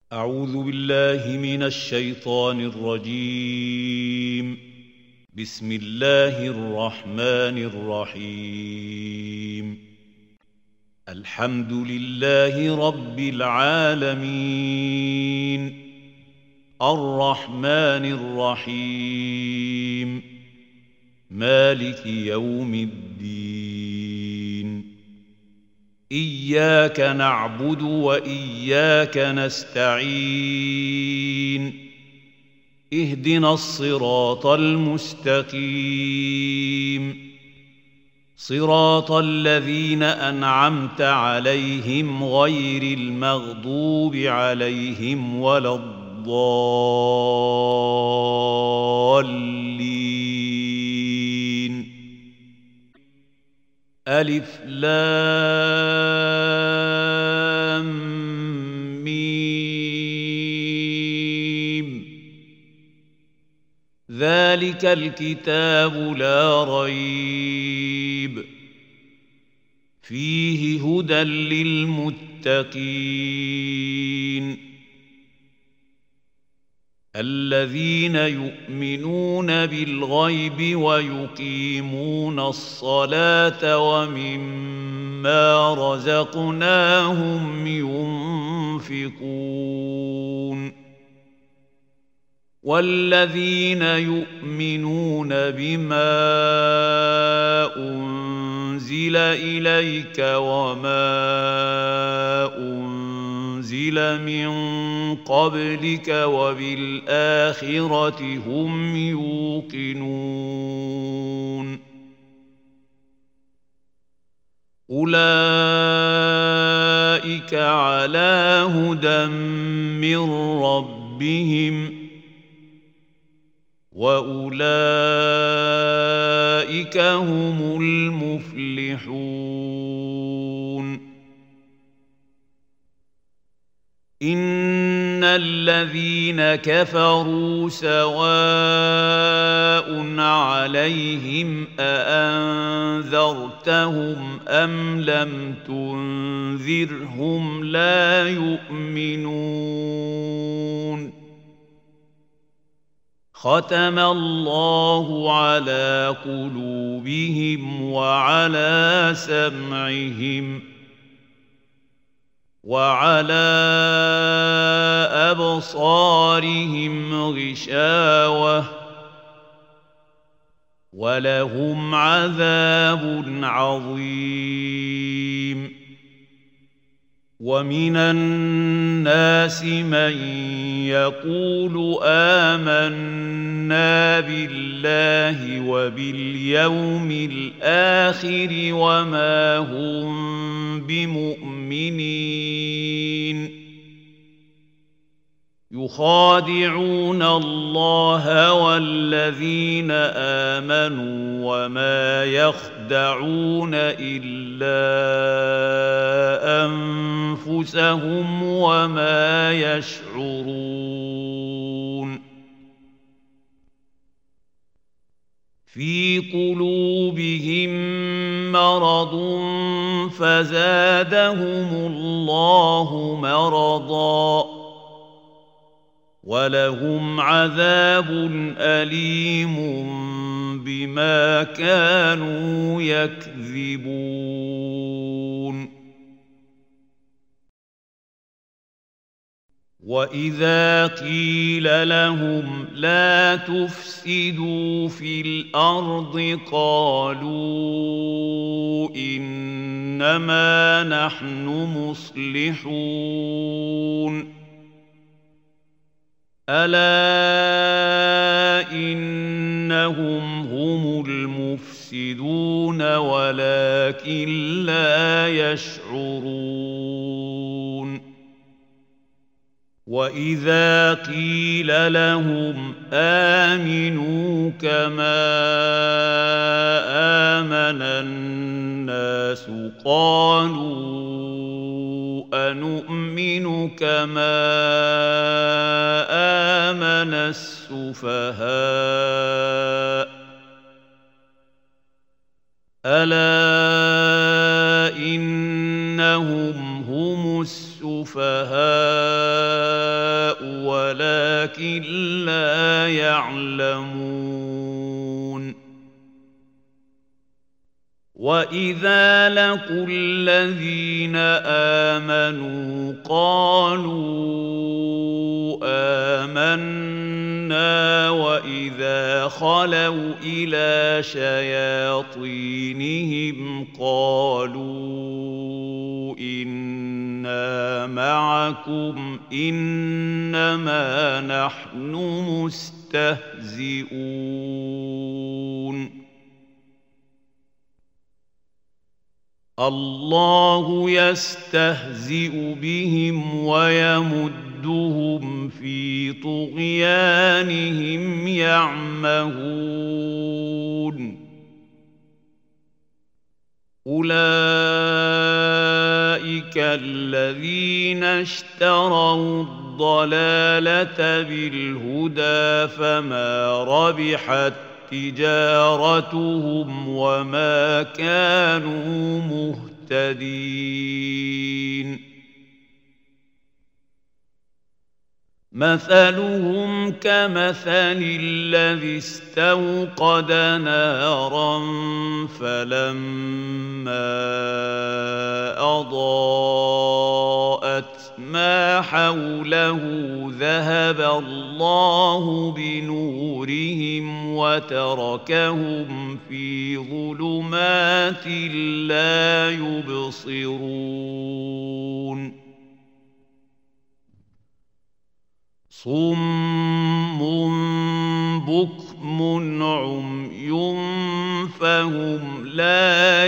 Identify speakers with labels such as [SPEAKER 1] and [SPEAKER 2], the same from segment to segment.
[SPEAKER 1] أعوذ بالله من الشيطان الرجيم. بسم الله الرحمن الرحيم. الحمد لله رب العالمين، الرحمن الرحيم، مالك يوم الدين. إياك نعبد وإياك نستعين. اهدنا الصراط المستقيم، صراط الذين أنعمت عليهم غير المغضوب عليهم ولا الضالين. ألف لام ميم. ذلك الكتاب لا ريب فيه هدى للمتقين الذين يؤمنون بالغيب ويقيمون الصلاة ومما رزقناهم ينفقون والذين يؤمنون بما أنزل إليك وما أنزل من قبلك وبالآخرة هم يوقنون. أولئك على هدى من ربهم وأولئك هم المفلحون. إن الذين كفروا سواء عليهم أأنذرتهم أم لم تنذرهم لا يؤمنون. ختم الله على قلوبهم وعلى سمعهم وعلى أبصارهم غشاوة ولهم عذاب عظيم. ومن الناس من يقول آمنا بالله وباليوم الآخر وما هم بمؤمنين. يخادعون الله والذين آمنوا وما يخدعون إلا أنفسهم وما يشعرون. في قلوبهم مرض فزادهم الله مرضاً ولهم عذاب أليم بما كانوا يكذبون. وإذا قيل لهم لا تفسدوا في الأرض قالوا إنما نحن مصلحون. ألا إنهم هم المفسدون ولكن لا يشعرون. وإذا قيل لهم آمنوا كما آمن الناس قالوا أنؤمن كما آمن السفهاء ألا إنهم هم السفهاء ولكن لا يعلمون وإذا لقوا الذين آمنوا قالوا آمنا وإذا خلوا إلى شياطينهم قالوا إنا معكم إنما نحن مستهزئون الله يستهزئ بهم ويمدهم في طغيانهم يعمهون أولئك الذين اشتروا الضلالة بالهدى فما ربحت تجارتهم وما كانوا مهتدين مثلهم كمثل الذي استوقد نارا فلما أضاءت ما حوله ذهب الله بنورهم وتركهم في ظلمات لا يبصرون صم بكم عمي فهم لا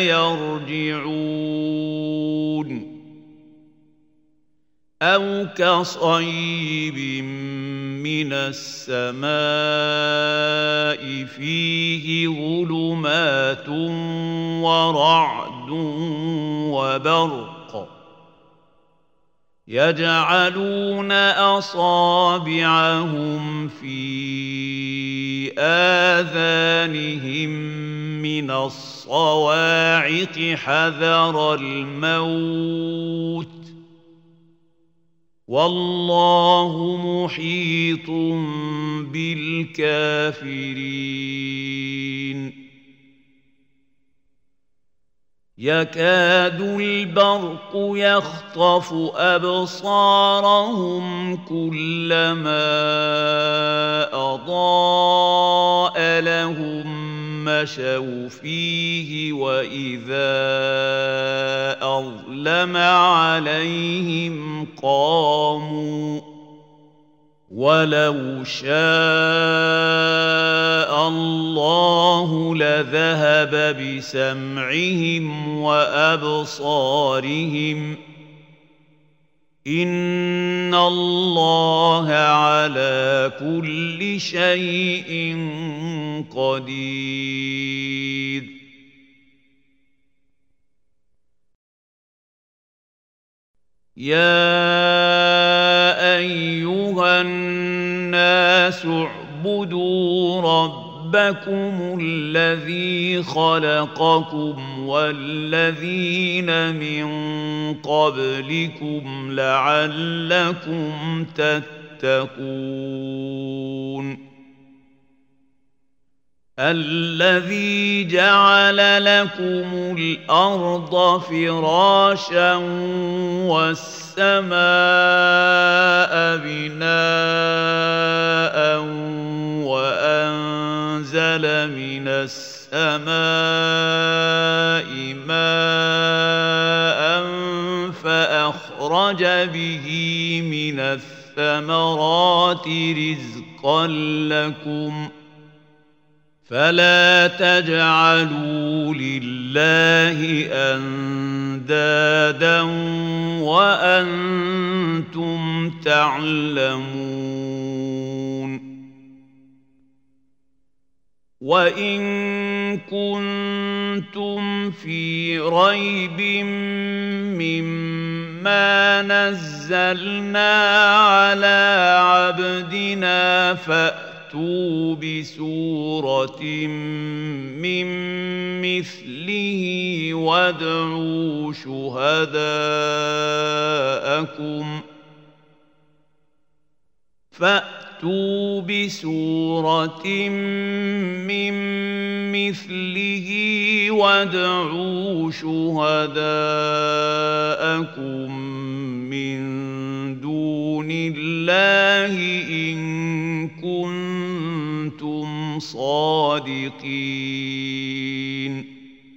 [SPEAKER 1] يرجعون أو كصيب من السماء فيه ظلمات ورعد وبرق يجعلون أصابعهم في آذانهم من الصواعق حذر الموت والله محيط بالكافرين يكاد البرق يخطف أبصارهم كلما أضاء لهم مشوا فيه وإذا أظلم عليهم قاموا ولو شاء الله لذهب بسمعهم وأبصارهم إن الله على كل شيء قدير يا أيها الناس اعبدوا ربكم الذي خلقكم والذين من قبلكم لعلكم تتقون الذي جعل لكم الأرض فراشا والسماء بناء وأنزل من السماء ماء فأخرج به من الثمرات رزقا لكم فلا تجعلوا لله أندادا وأنتم تعلمون وإن كنتم في ريب مما نزلنا على عبدنا فأتوا بسورة من مثله وادعوا شهداءكم فأتوا بسورة من مثله وادعوا شهداءكم من دون الله إن كنتم صادقين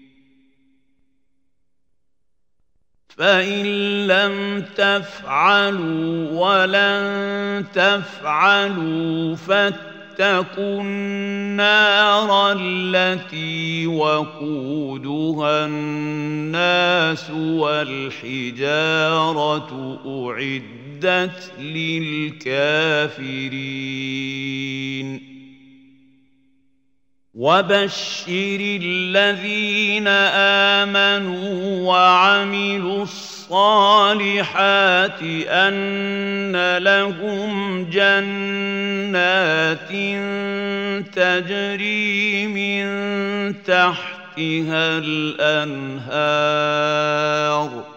[SPEAKER 1] فإن لم تفعلوا ولن تفعلوا فاتقوا النار التي وقودها الناس والحجارة أعدت للكافرين وبشر الذين آمنوا وعملوا الصالحات أن لهم جنات تجري من تحتها الأنهار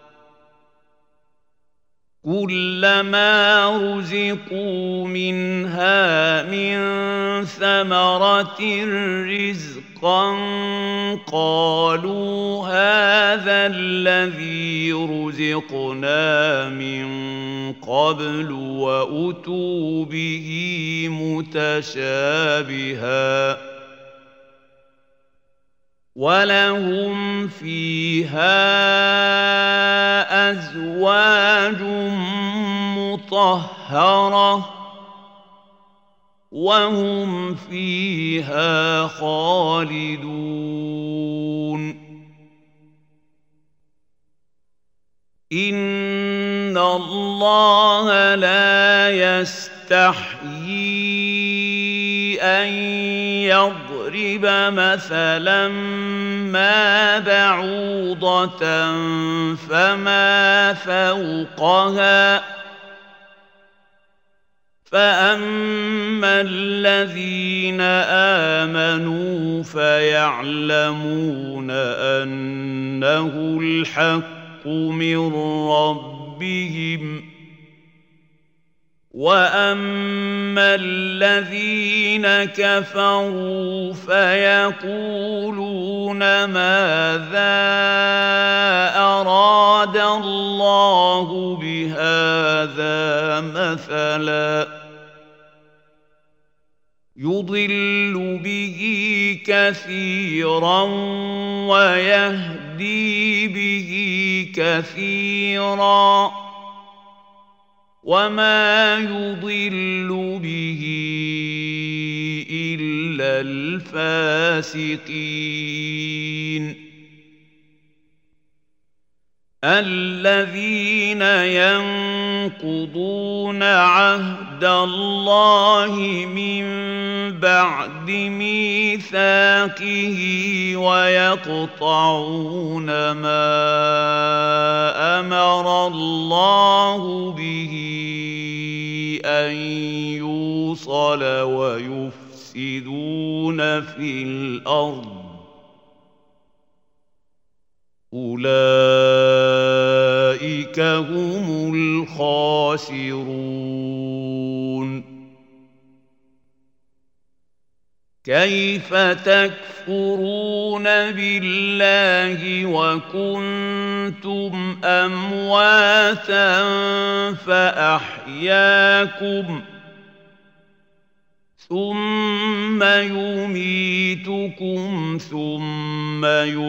[SPEAKER 1] كلما رزقوا منها من ثمرة رزقا قالوا هذا الذي رزقنا من قبل وأتوا به متشابها ولهم فيها أزواج مطهرة وهم فيها خالدون إن الله لا يستحيي أن يضرب مثلا ما بعوضة فما فوقها فأما الذين آمنوا فيعلمون أنه الحق من ربهم وأما الذين كفروا فيقولون ماذا أراد الله بهذا مثلا يضل به كثيرا ويهدي به كثيرا وما يضل به إلا الفاسقين الذين ينقضون عهد الله من بعد ميثاقه ويقطعون ما أمر الله به أن يوصل ويفسدون في الأرض أولئك هم الخاسرون كيف تكفرون بالله وكنتم أمواتا فأحياكم ثم يميتكم ثم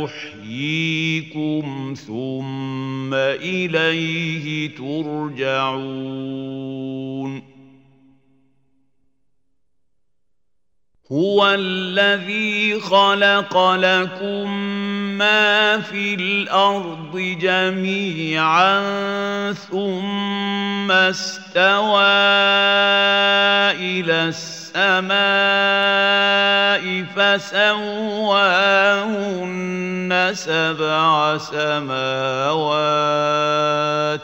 [SPEAKER 1] يحييكم ثم إليه ترجعون هو الذي خلق لكم ما في الأرض جميعا ثم استوى إلى السماء فسواهن سبع سماوات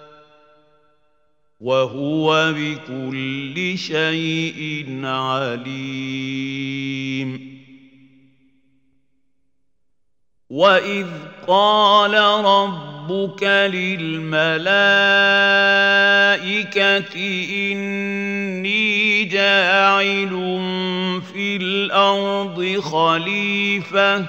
[SPEAKER 1] وهو بكل شيء عليم وإذ قال ربكم ربك للملائكة إني جاعل في الأرض خليفة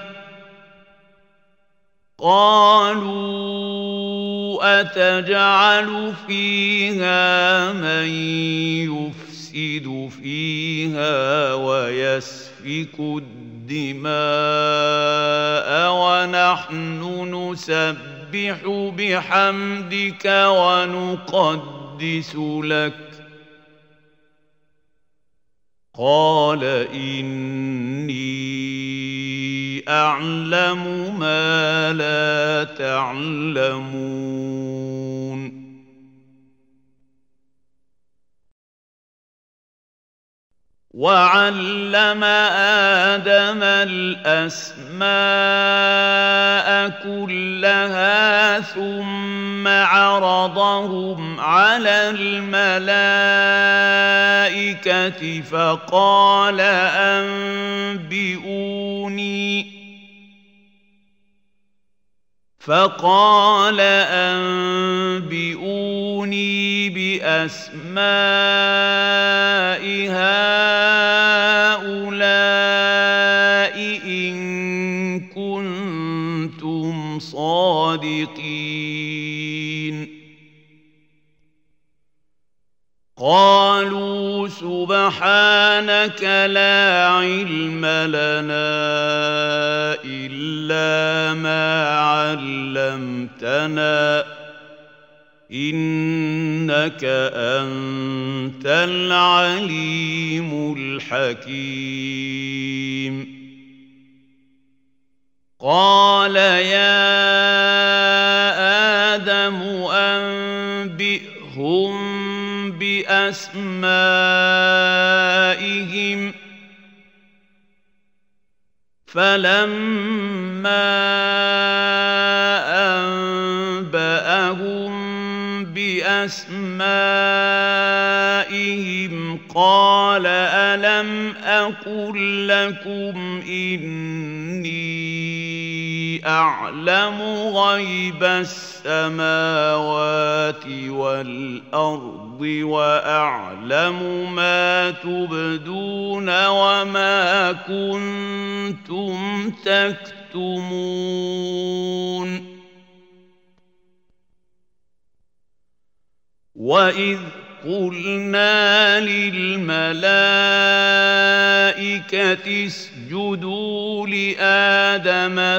[SPEAKER 1] قالوا أتجعل فيها من يفسد فيها ويسفك الدماء ونحن نسبح بحمدك ونقدس لك قال إني أعلم ما لا تعلمون وعلم آدم الأسماء كلها ثم عرضهم على الملائكة فقال أنبئوني بأسماء هؤلاء إن كنتم صادقين قالوا سبحانك لا علم لنا إلا ما علمتنا إنك أنت العليم الحكيم قال يا آدم أنبئهم بأسمائهم فلما أنبأهم بأسمائهم قال ألم أقل لكم إني أعلم غيب السماوات والأرض وأعلم ما تبدون وما كنتم تكتمون وإذ قلنا للملائكة اسجدوا لآدم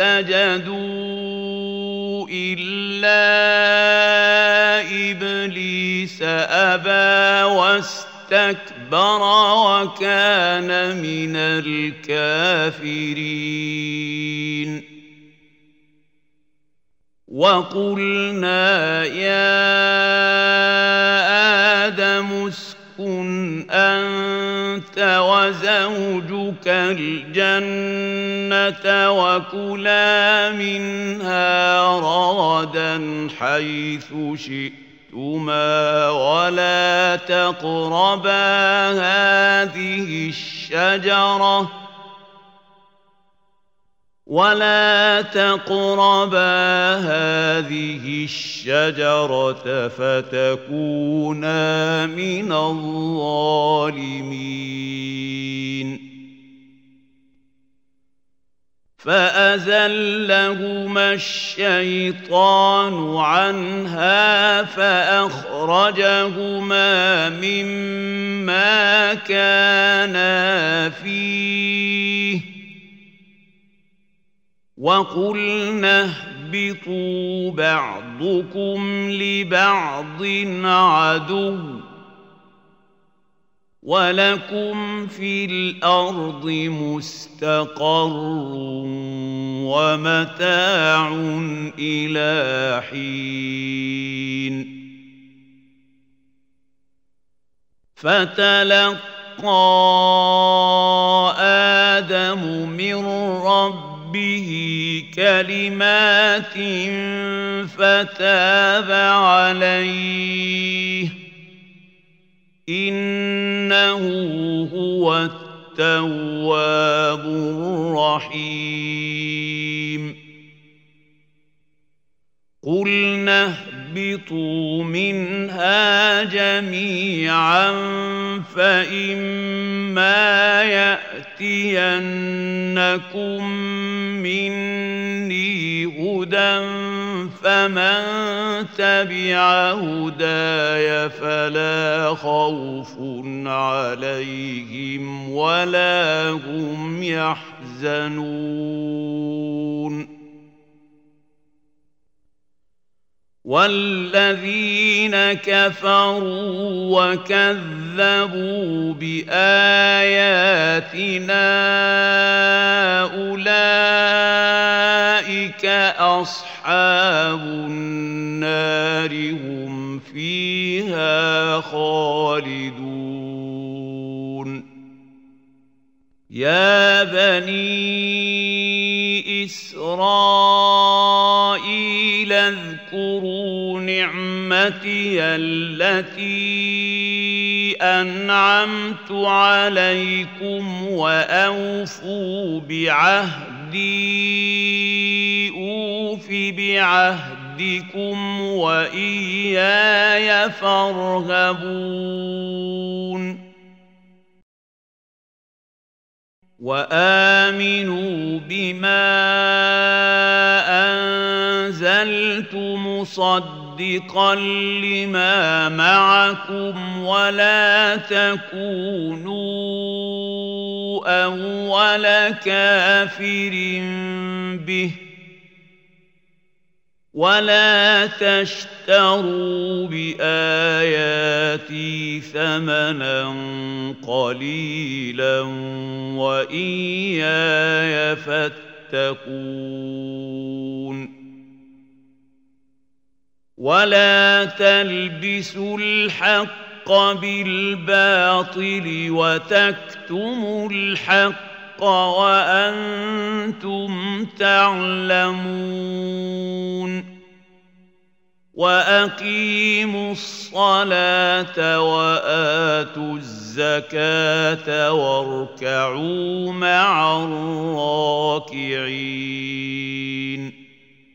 [SPEAKER 1] فسجدوا إلا إبليس أبى واستكبر وكان من الكافرين وقلنا يا آدم اسكن أنت وزوجك الجنة وكلا منها رغدا حيث شئتما ولا تقربا هذه الشجرة فتكونا من الظالمين فأزلهما الشيطان عنها فأخرجهما مما كانا فيه وقلنا اهبطوا بعضكم لبعض عدو ولكم في الأرض مستقر ومتاع إلى حين فتلقى آدم من ربه كلمات فتاب عليه إنه هو التواب الرحيم قُلْنَا اهْبِطُوا مِنْهَا جَمِيعًا فَإِمَّا يَأْتِيَنَّكُم مِّنِّي هُدًى فَمَن تَبِعَ هُدَايَ فَلَا خَوْفٌ عَلَيْهِمْ وَلَا هُمْ يَحْزَنُونَ وَالَّذِينَ كَفَرُوا وَكَذَّبُوا بِآيَاتِنَا أُولَٰئِكَ أَصْحَابُ النَّارِ هُمْ فِيهَا خَالِدُونَ يَا بَنِي إِسْرَائِيلَ اذْكُرُوا نِعْمَتِيَ الَّتِي أَنْعَمْتُ عَلَيْكُمْ وَأَوْفُوا بِعَهْدِي أُوفِ بِعَهْدِكُمْ وَإِيَّايَ فَارْهَبُونِ وَآمِنُوا بِمَا أَنزَلْتُ مُصَدِّقًا لِّمَا مَعَكُمْ وَلَا تَكُونُوا أَوَّلَ كَافِرٍ بِهِ وَلَا تَشْتَرُوا بِآيَاتِي ثَمَنًا قَلِيلًا وَإِيَّايَ فَاتَّقُونِ وَلَا تَلْبِسُوا الْحَقَّ بِالْبَاطِلِ وَتَكْتُمُوا الْحَقَّ وَأَنْتُمْ تَعْلَمُونَ وَأَقِيمُوا الصَّلَاةَ وَآتُوا الزَّكَاةَ وَارْكَعُوا مَعَ الرَّاكِعِينَ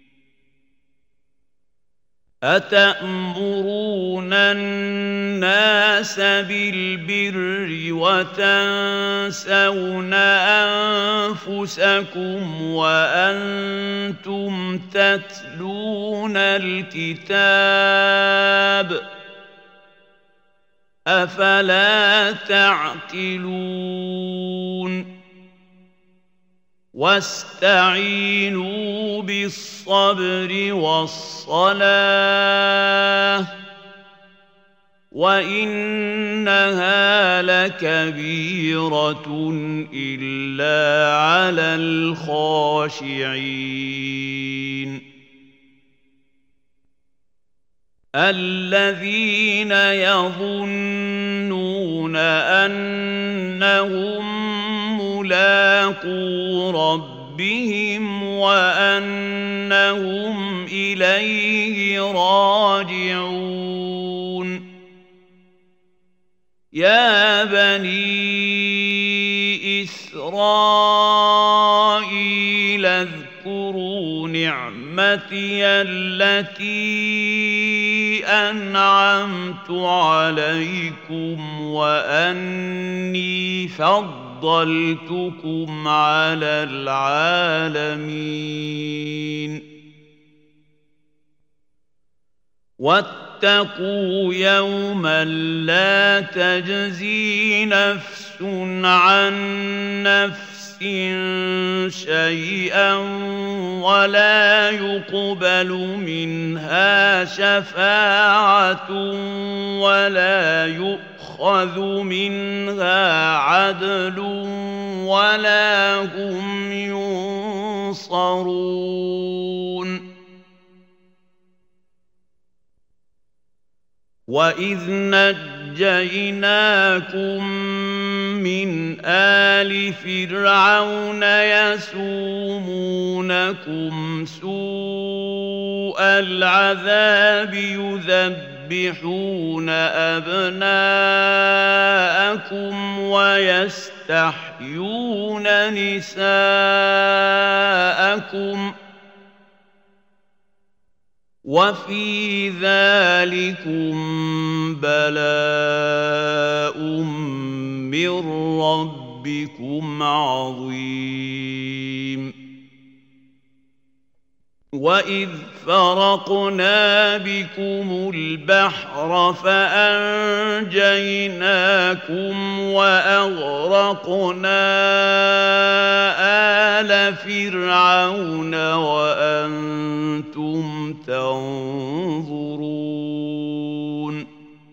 [SPEAKER 1] أَتَأْمُرُونَ النَّاسَ بِالْبِرِّ وَتَنسَوْنَ أَنفُسَكُمْ وَأَنْتُمْ تَتْلُونَ الْكِتَابَ أَفَلَا تَعْقِلُونَ وَاسْتَعِينُوا بِالصَّبْرِ وَالصَّلَاةِ وَإِنَّهَا لَكَبِيرَةٌ إِلَّا عَلَى الْخَاشِعِينَ الَّذِينَ يَظُنُّونَ أَنَّهُم مُّلَاقُو رَبِّهِمْ وَأَنَّهُمْ إِلَيْهِ رَاجِعُونَ يَا بَنِي إِسْرَائِيلَ اذْكُرُوا نِعْمَتِيَ الَّتِي أَنْعَمْتُ عَلَيْكُمْ وَأَنِّي فَضَّلْتُكُمْ عَلَى الْعَالَمِينَ وَاتَّقُوا يَوْمًا لَّا تَجْزِي نَفْسٌ عَن نَّفْسٍ شَيْئًا وَلَا يُقْبَلُ مِنْهَا شَفَاعَةٌ وَلَا يُؤْخَذُ مِنْهَا عَدْلٌ وَلَا هُمْ يُنصَرُونَ وَإِذْ نَجَّيْنَاكُم مِّنْ آلِ فِرْعَوْنَ يَسُومُونَكُمْ سُوءَ الْعَذَابِ يُذَبِّحُونَ أَبْنَاءَكُمْ وَيَسْتَحْيُونَ نِسَاءَكُمْ وفي ذلكم بلاء من ربكم عظيم. وإذ فرقنا بكم البحر فأنجيناكم وأغرقنا آل فرعون وأنتم تنظرون.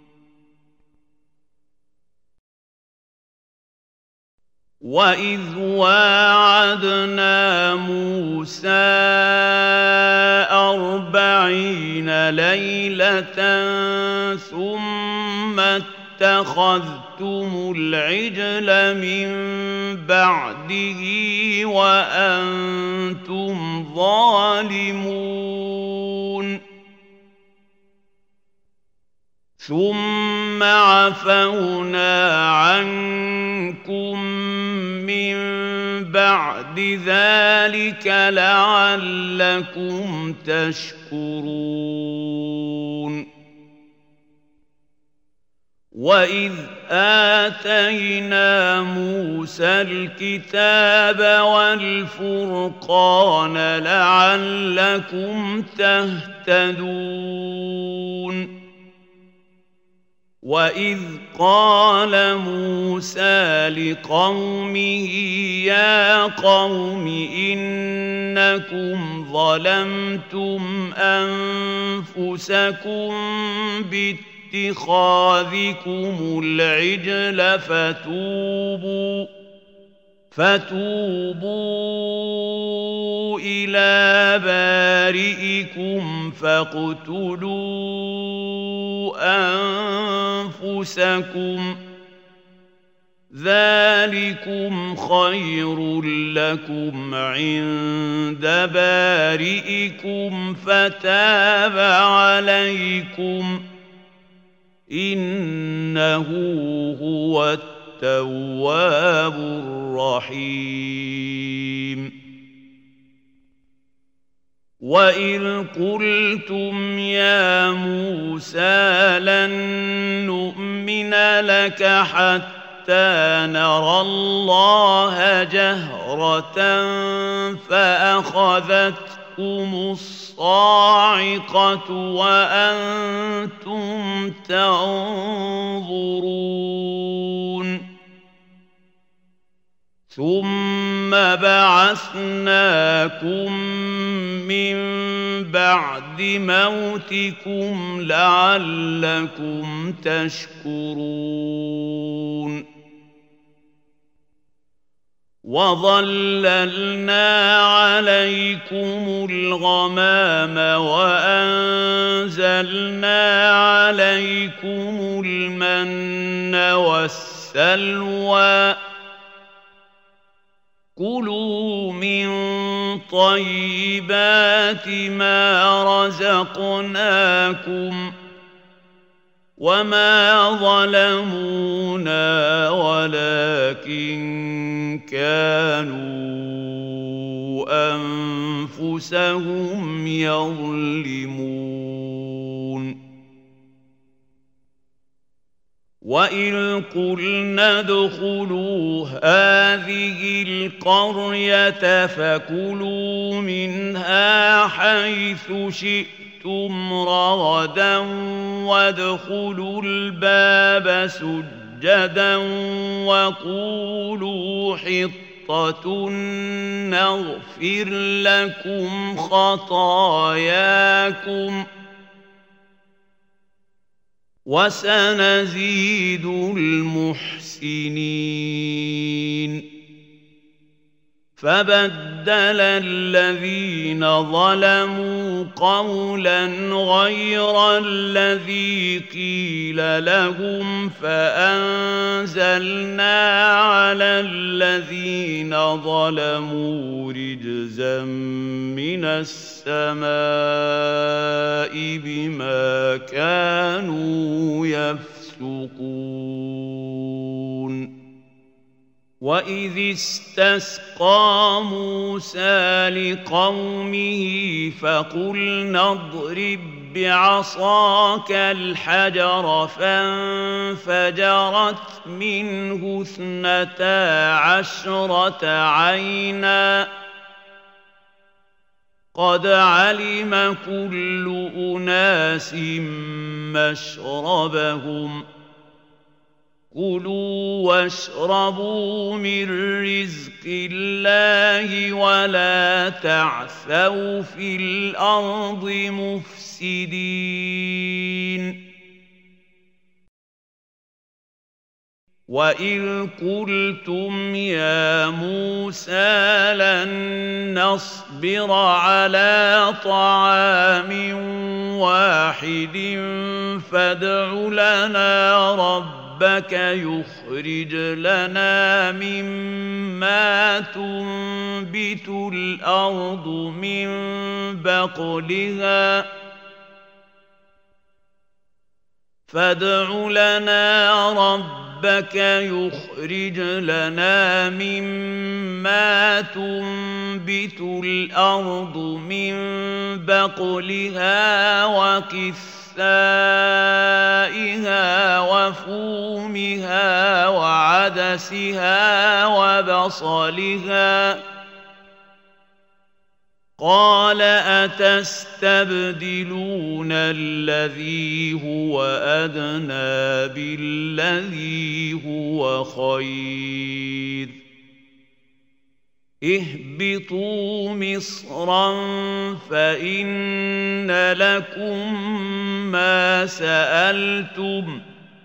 [SPEAKER 1] وإذ واعدنا موسى 40 ليلة ثم اتخذتم العجل من بعده وأنتم ظالمون. ثم عفونا عنكم من بعد ذلك لعلكم تشكرون. وإذ آتينا موسى الكتاب والفرقان لعلكم تهتدون. وإذ قال موسى لقومه يا قوم إنكم ظلمتم أنفسكم باتخاذكم العجل فتوبوا إلى بارئكم فاقتلوا أنفسكم ذلكم خير لكم عند بارئكم فتاب عليكم إنه هو التواب الرحيم. وإذ قلتم يا موسى لن نؤمن لك حتى نرى الله جهرة فأخذتكم الصاعقة وأنتم تنظرون. ثم بعثناكم من بعد موتكم لعلكم تشكرون. وظللنا عليكم الغمام وأنزلنا عليكم المن والسلوى كلوا من طيبات ما رزقناكم وما ظلمونا ولكن كانوا أنفسهم يظلمون. وإذ قلنا ادخلوا هذه القرية فكلوا منها حيث شئتم رغدا وادخلوا الباب سجدا وقولوا حطة نغفر لكم خطاياكم وسنزيد المحسنين. فبدل الذين ظلموا قولا غير الذي قيل لهم فأنزلنا على الذين ظلموا رجزا من السماء بما كانوا يفسقون. وإذ استسقى موسى لقومه فقلنا اضرب بعصاك الحجر فانفجرت منه 12 عينا قد علم كل أناس مشربهم كلوا واشربوا من رزق الله ولا تعثوا في الأرض مفسدين وإذ قلتم يا موسى لن نصبر على طعام واحد فادع لنا ربك يخرج لنا مما تنبت الأرض من بقلها فادع لنا ربك يخرج لنا مما تنبت الأرض من بقلها وقثائها وفومها وعدسها وبصلها قال أتستبدلون الذي هو أدنى بالذي هو خير اهبطوا مصرا فإن لكم ما سألتم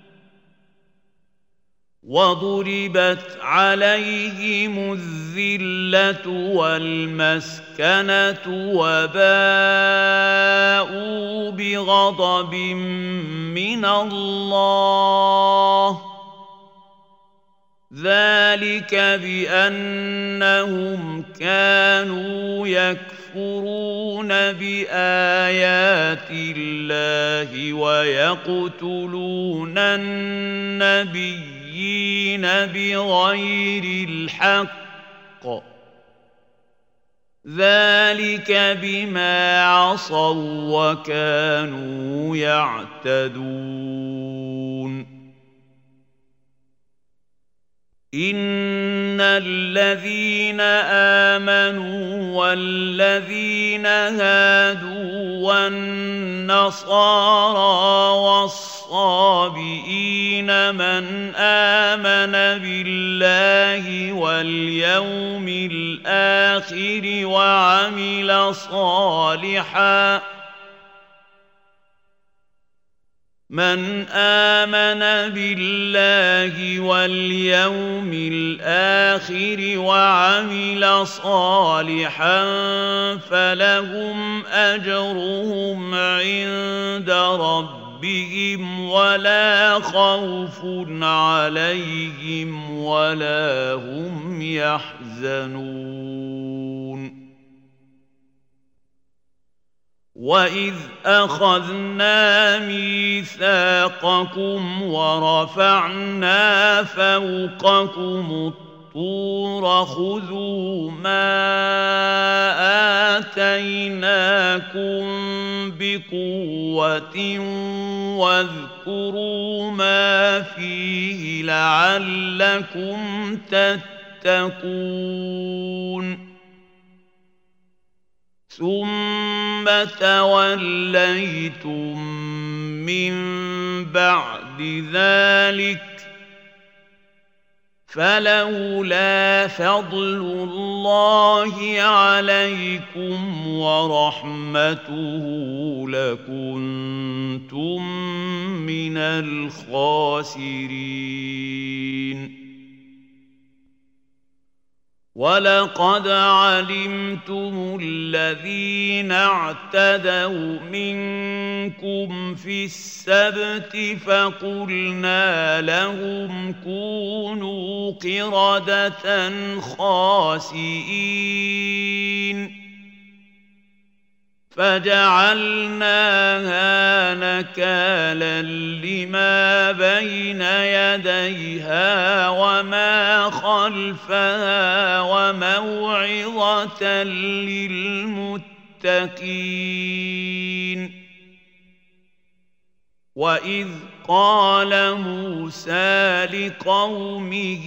[SPEAKER 1] وضربت عليهم الذلة والمسكنة وباءوا بغضب من الله ذلك بأنهم كانوا يكفرون بآيات الله ويقتلون النبيين بغير الحق ذلك بما عصوا وكانوا يعتدون إن الذين آمنوا والذين هادوا والنصارى والصابئين من آمن بالله واليوم الآخر وعمل صالحاً من آمن بالله واليوم الآخر وعمل صالحا فلهم أجرهم عند ربهم ولا خوف عليهم ولا هم يحزنون وَإِذْ أَخَذْنَا مِيثَاقَكُمْ وَرَفَعْنَا فَوْقَكُمُ الطُّورَ خُذُوا مَا آتَيْنَاكُمْ بِقُوَّةٍ وَاذْكُرُوا مَا فِيهِ لَعَلَّكُمْ تَتَّقُونَ ثم توليتم من بعد ذلك فلولا فضل الله عليكم ورحمته لكنتم من الخاسرين وَلَقَدْ عَلِمْتُمُ الَّذِينَ اعْتَدَوْا مِنكُمْ فِي السَّبْتِ فَقُلْنَا لَهُمْ كُونُوا قِرَدَةً خَاسِئِينَ فجعلناها نكالا لما بين يديها وما خلفها وموعظة للمتقين. وإذ قال موسى لقومه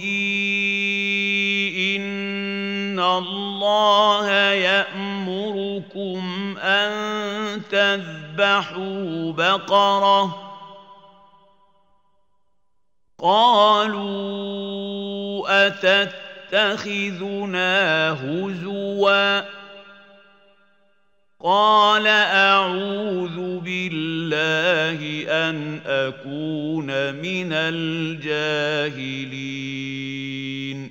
[SPEAKER 1] إن الله يأمركم أن تذبحوا بقرة قالوا أتتخذنا هزوا قال أعوذ بالله أن أكون من الجاهلين.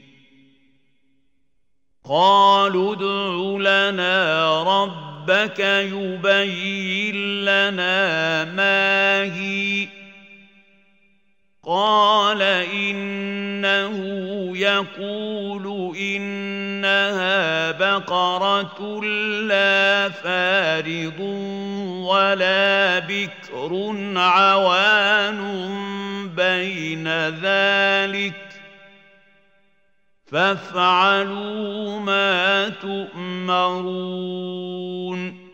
[SPEAKER 1] قالوا ادع لنا ربك يبين لنا ما هي قال إنه يقول إنها بقرة لا فارض ولا بكر عوان بين ذلك فافعلوا ما تؤمرون.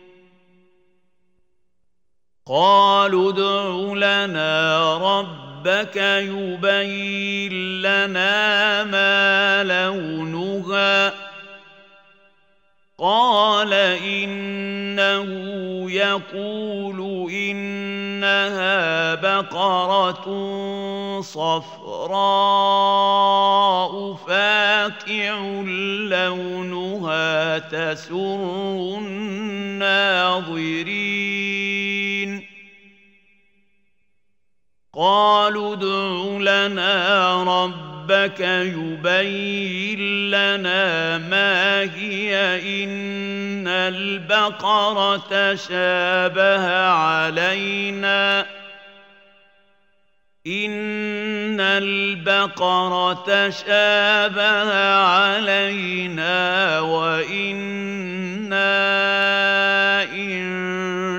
[SPEAKER 1] قالوا ادع لنا ربك يبين لنا ما لونها قال إنه يقول إنها بقرة صفراء فاقع لونها تسر الناظرين. قالوا ادع لنا ربك يبين لنا ما هي إن البقرة شابه علينا وإنا إن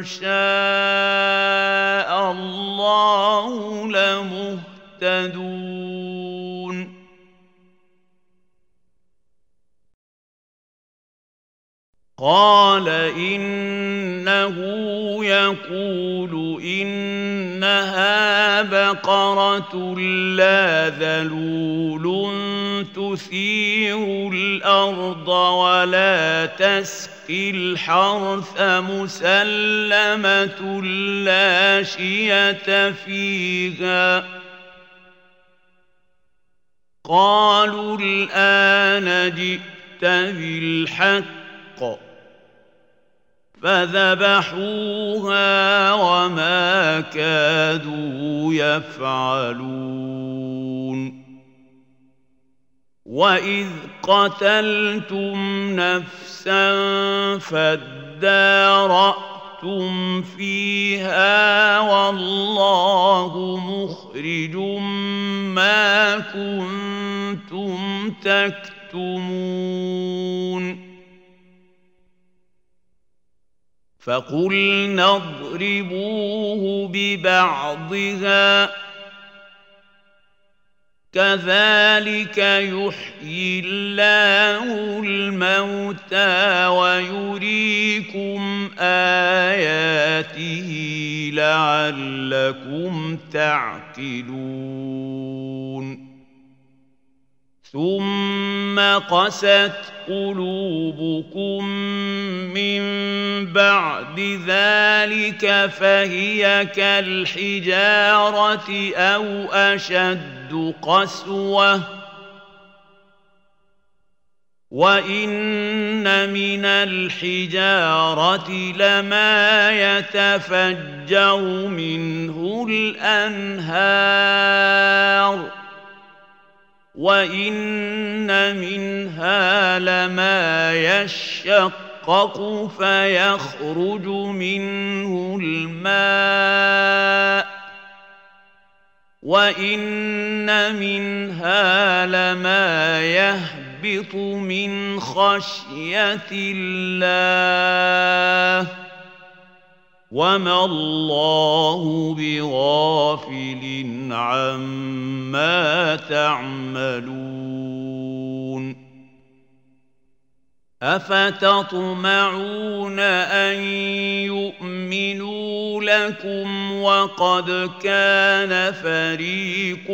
[SPEAKER 1] شاء الله لمهتدون. قال إنه يقول إنها بقرة لا ذلول تثير الأرض ولا تسقي الحرث مسلمة لا شية فيها. قالوا الآن جئت بالحق فذبحوها وما كادوا يفعلون. وإذ قتلتم نفسا فادارأتم فيها والله مخرج ما كنتم تكتمون. فقلنا اضربوه ببعضها كذلك يحيي الله الموتى ويريكم آياته لعلكم تعقلون. ثم قست قلوبكم من بعد ذلك فهي كالحجارة أو أشد قسوة وإن من الحجارة لما يتفجر منه الأنهار وإن منها لما يشقق فيخرج منه الماء وإن منها لما يهبط من خشية الله وما الله بغافل عما تعملون أفتطمعون أن يؤمنوا لكم وقد كان فريق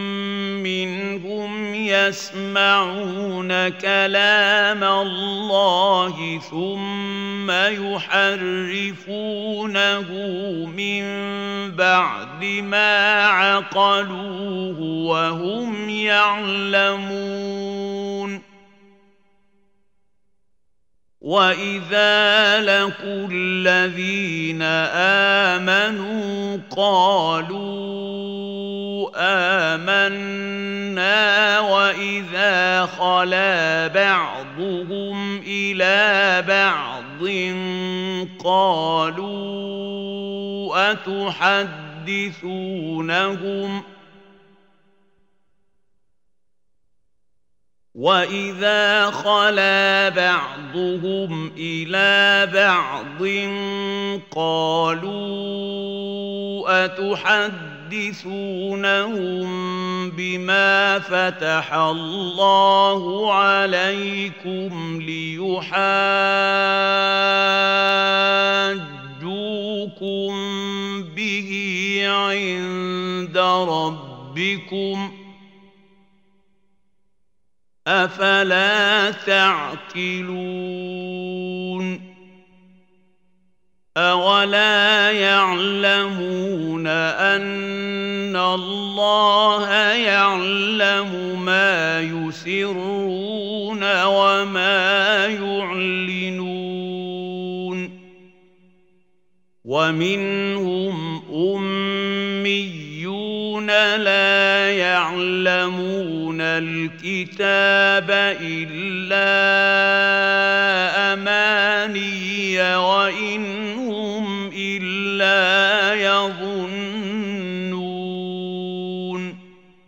[SPEAKER 1] منهم يسمعون كلام الله ثم يحرفونه من بعد ما عقلوه وهم يعلمون وإذا لقوا الذين آمنوا قالوا آمنا وإذا خلا بعضهم إلى بعض قالوا أتحدثونهم وإذا خلا بعضهم إلى بعض قالوا أتحدثونهم بما فتح الله عليكم ليحاجوكم به عند ربكم أفلا تعقلون أولا يعلمون أن الله يعلم ما يسرون وما يعلنون ومنهم أميون لا يعلمون الكتاب إلا أماني وإن هم إلا يظنون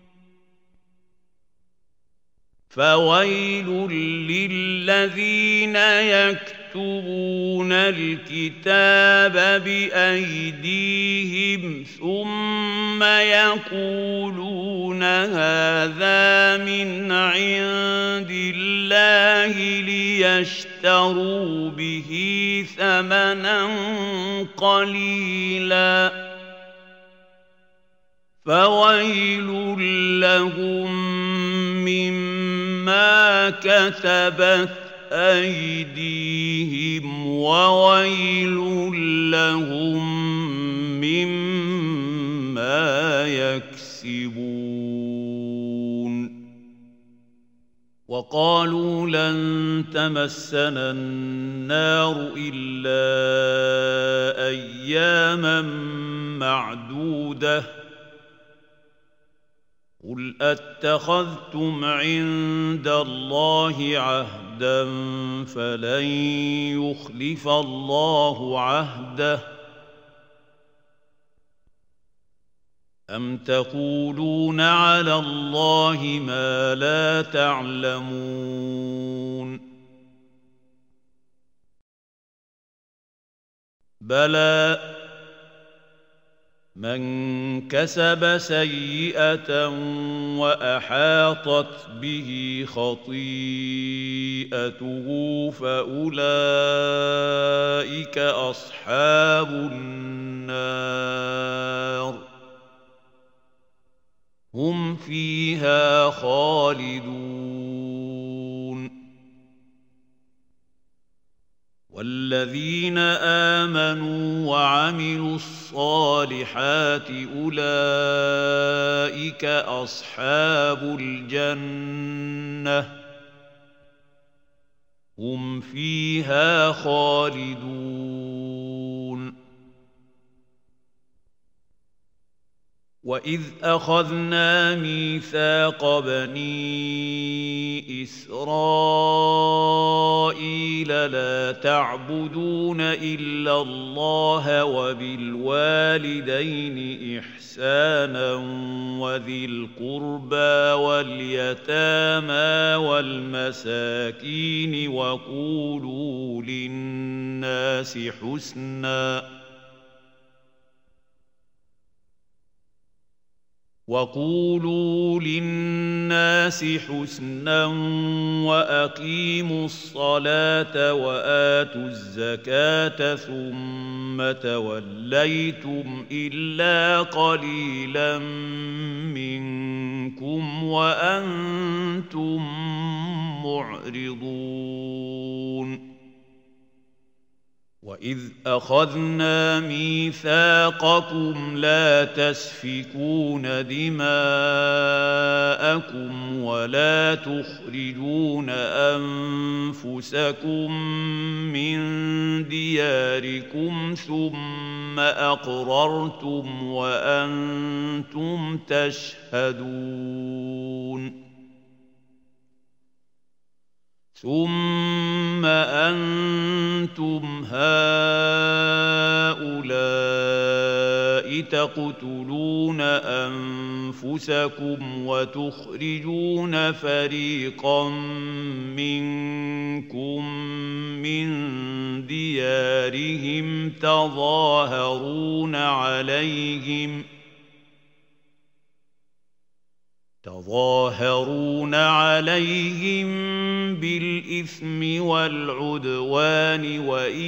[SPEAKER 1] فويل للذين يكتبون الكتاب بأيديهم ثم يقولون هذا من عند الله ليشتروا به ثمنا قليلا فويل لهم مما كتبت أيديهم وويل لهم مما يكسبون وقالوا لن تمسنا النار إلا أياما معدودة قل أتخذتم عند الله عهدا فلن يخلف الله عهده أم تقولون على الله ما لا تعلمون بلى من كسب سيئة وأحاطت به خطيئته فأولئك أصحاب النار هم فيها خالدون والذين آمنوا وعملوا الصالحات أولئك أصحاب الجنة هم فيها خالدون وإذ أخذنا ميثاق بني إسرائيل لا تعبدون إلا الله وبالوالدين إحسانا وذي القربى واليتامى والمساكين وقولوا للناس حسناً وقولوا للناس حسنا وأقيموا الصلاة وآتوا الزكاة ثم توليتم إلا قليلا منكم وأنتم معرضون وإذ أخذنا ميثاقكم لا تسفكون دماءكم ولا تخرجون أنفسكم من دياركم ثم أقررتم وأنتم تشهدون ثم أنتم هؤلاء تقتلون أنفسكم وتخرجون فريقا منكم من ديارهم تظاهرون عليهم بالإثم والعدوان وإن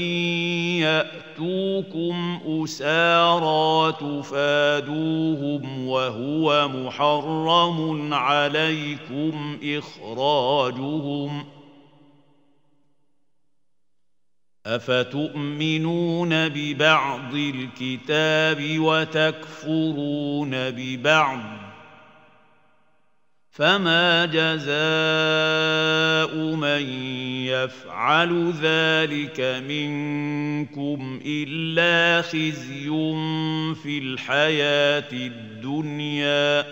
[SPEAKER 1] يأتوكم أسارى تفادوهم وهو محرم عليكم إخراجهم أفتؤمنون ببعض الكتاب وتكفرون ببعض فما جزاء من يفعل ذلك منكم إلا خزي في الحياة الدنيا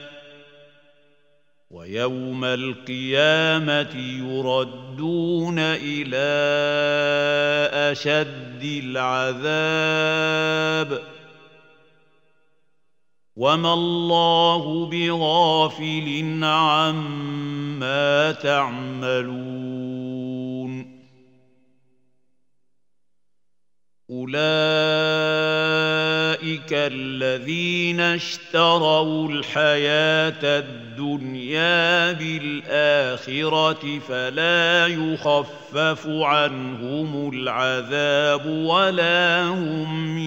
[SPEAKER 1] ويوم القيامة يردون إلى أشد العذاب وما الله بغافل عما تعملون أولئك الذين اشتروا الحياة الدنيا بالآخرة فلا يخفف عنهم العذاب ولا هم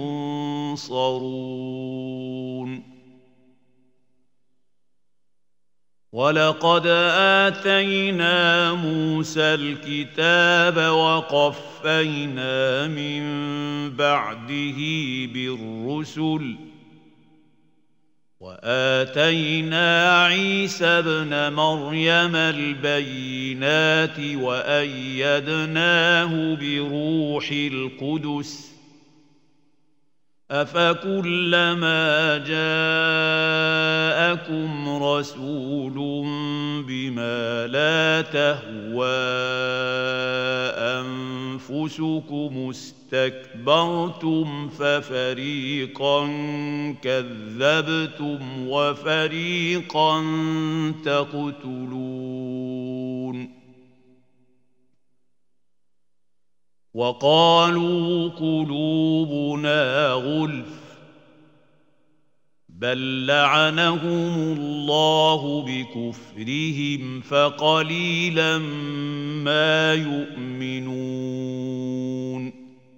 [SPEAKER 1] ينصرون ولقد آتينا موسى الكتاب وقفينا من بعده بالرسل وآتينا عيسى ابن مريم البينات وأيدناه بروح القدس أفكلما جاءكم رسول بما لا تهوى أنفسكم استكبرتم ففريقا كذبتم وفريقا تقتلون وقالوا قلوبنا غلف بل لعنهم الله بكفرهم فقليلا ما يؤمنون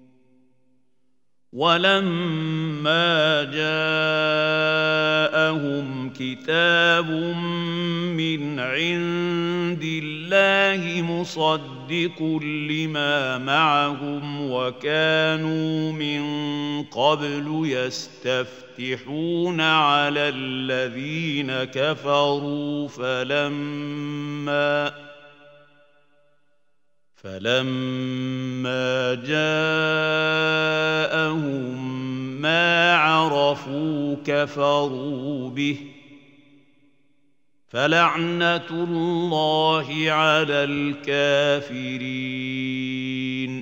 [SPEAKER 1] ولما جاءهم كتاب من عند الله مصدق لما معهم وكانوا من قبل يستفتحون على الذين كفروا فلما جاءهم ما عرفوا كفروا به فلعنة الله على الكافرين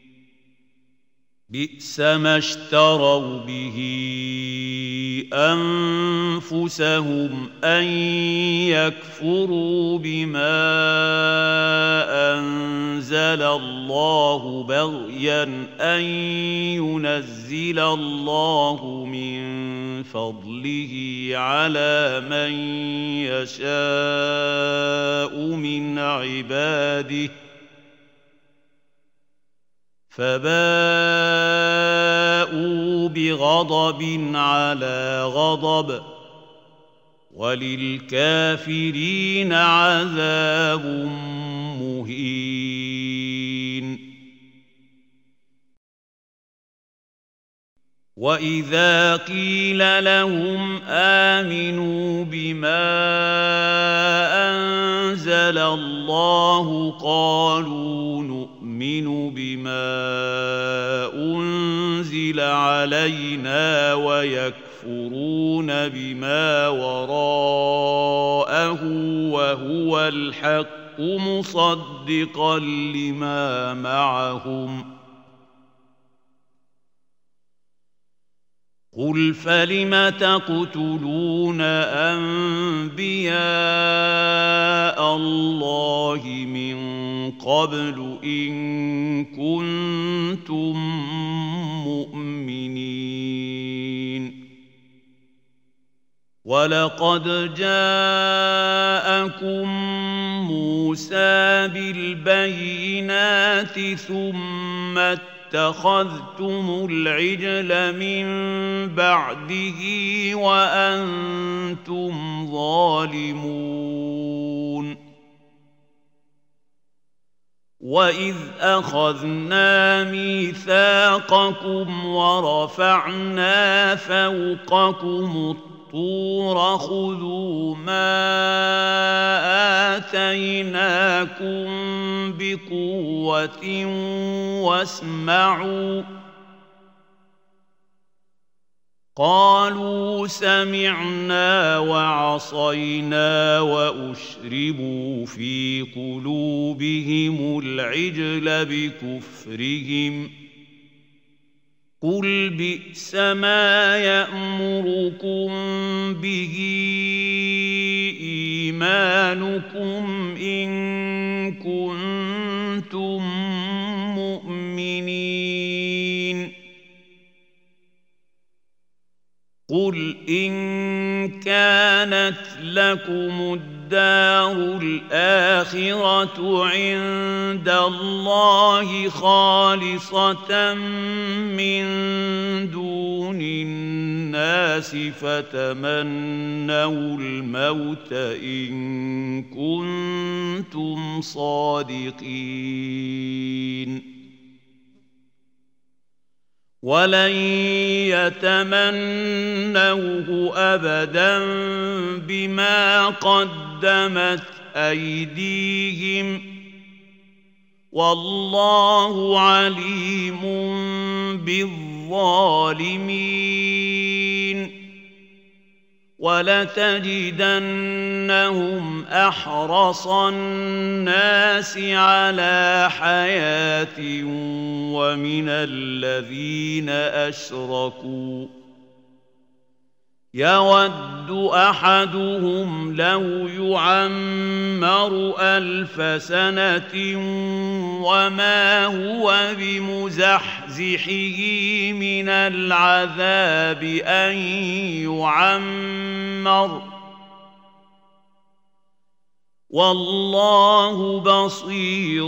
[SPEAKER 1] بئس ما اشتروا به أنفسهم أن يكفروا بما أنزل الله بغيا أن ينزل الله من فضله على من يشاء من عباده فباءوا بغضب على غضب وللكافرين عذاب مهين. وإذا قيل لهم آمنوا بما أنزل الله قالوا نؤمن بما أنزل علينا ويكفرون بما وراءه وهو الحق مصدقا لما معهم قل فلم تقتلون أنبياء الله من قبل إن كنتم مؤمنين ولقد جاءكم موسى بالبينات ثم اتخذتم العجل من بعده وأنتم ظالمون وإذ أخذنا ميثاقكم ورفعنا فوقكم الطور خذوا ما آتيناكم بقوة واسمعوا قالوا سمعنا وعصينا وأشربوا في قلوبهم العجل بكفرهم قل بئس ما يأمركم به إيمانكم إن كنتم مؤمنين قل إن كانت لكم الدار الآخرة عند الله خالصة من دون الناس فتمنوا الموت إن كنتم صادقين ولن يتمنوه أبدا بما قدمت أيديهم والله عليم بالظالمين ولتجدنهم أحرص الناس على حياة ومن الذين أشركوا يود أحدهم لو يعمر 1000 سنة وما هو بمزحزحه من العذاب أن يعمر والله بصير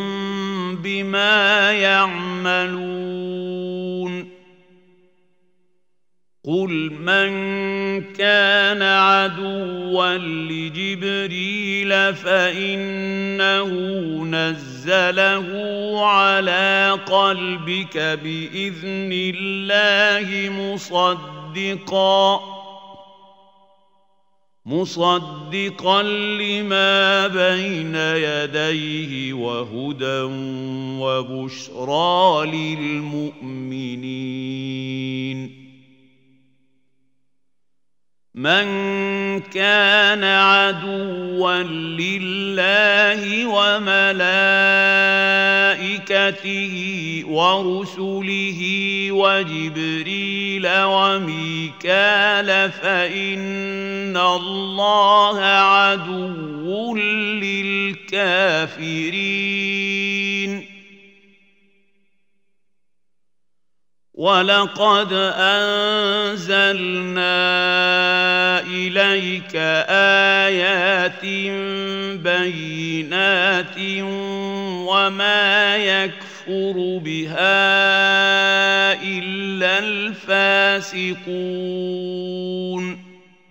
[SPEAKER 1] بما يعملون قل من كان عدوا لجبريل فإنه نزله على قلبك بإذن الله مصدقا لما بين يديه وهدى وبشرى للمؤمنين من كان عدوا لله وملائكته ورسله وجبريل وميكال فإن الله عدو للكافرين ولقد أنزلنا إليك آيات بينات وما يكفر بها إلا الفاسقون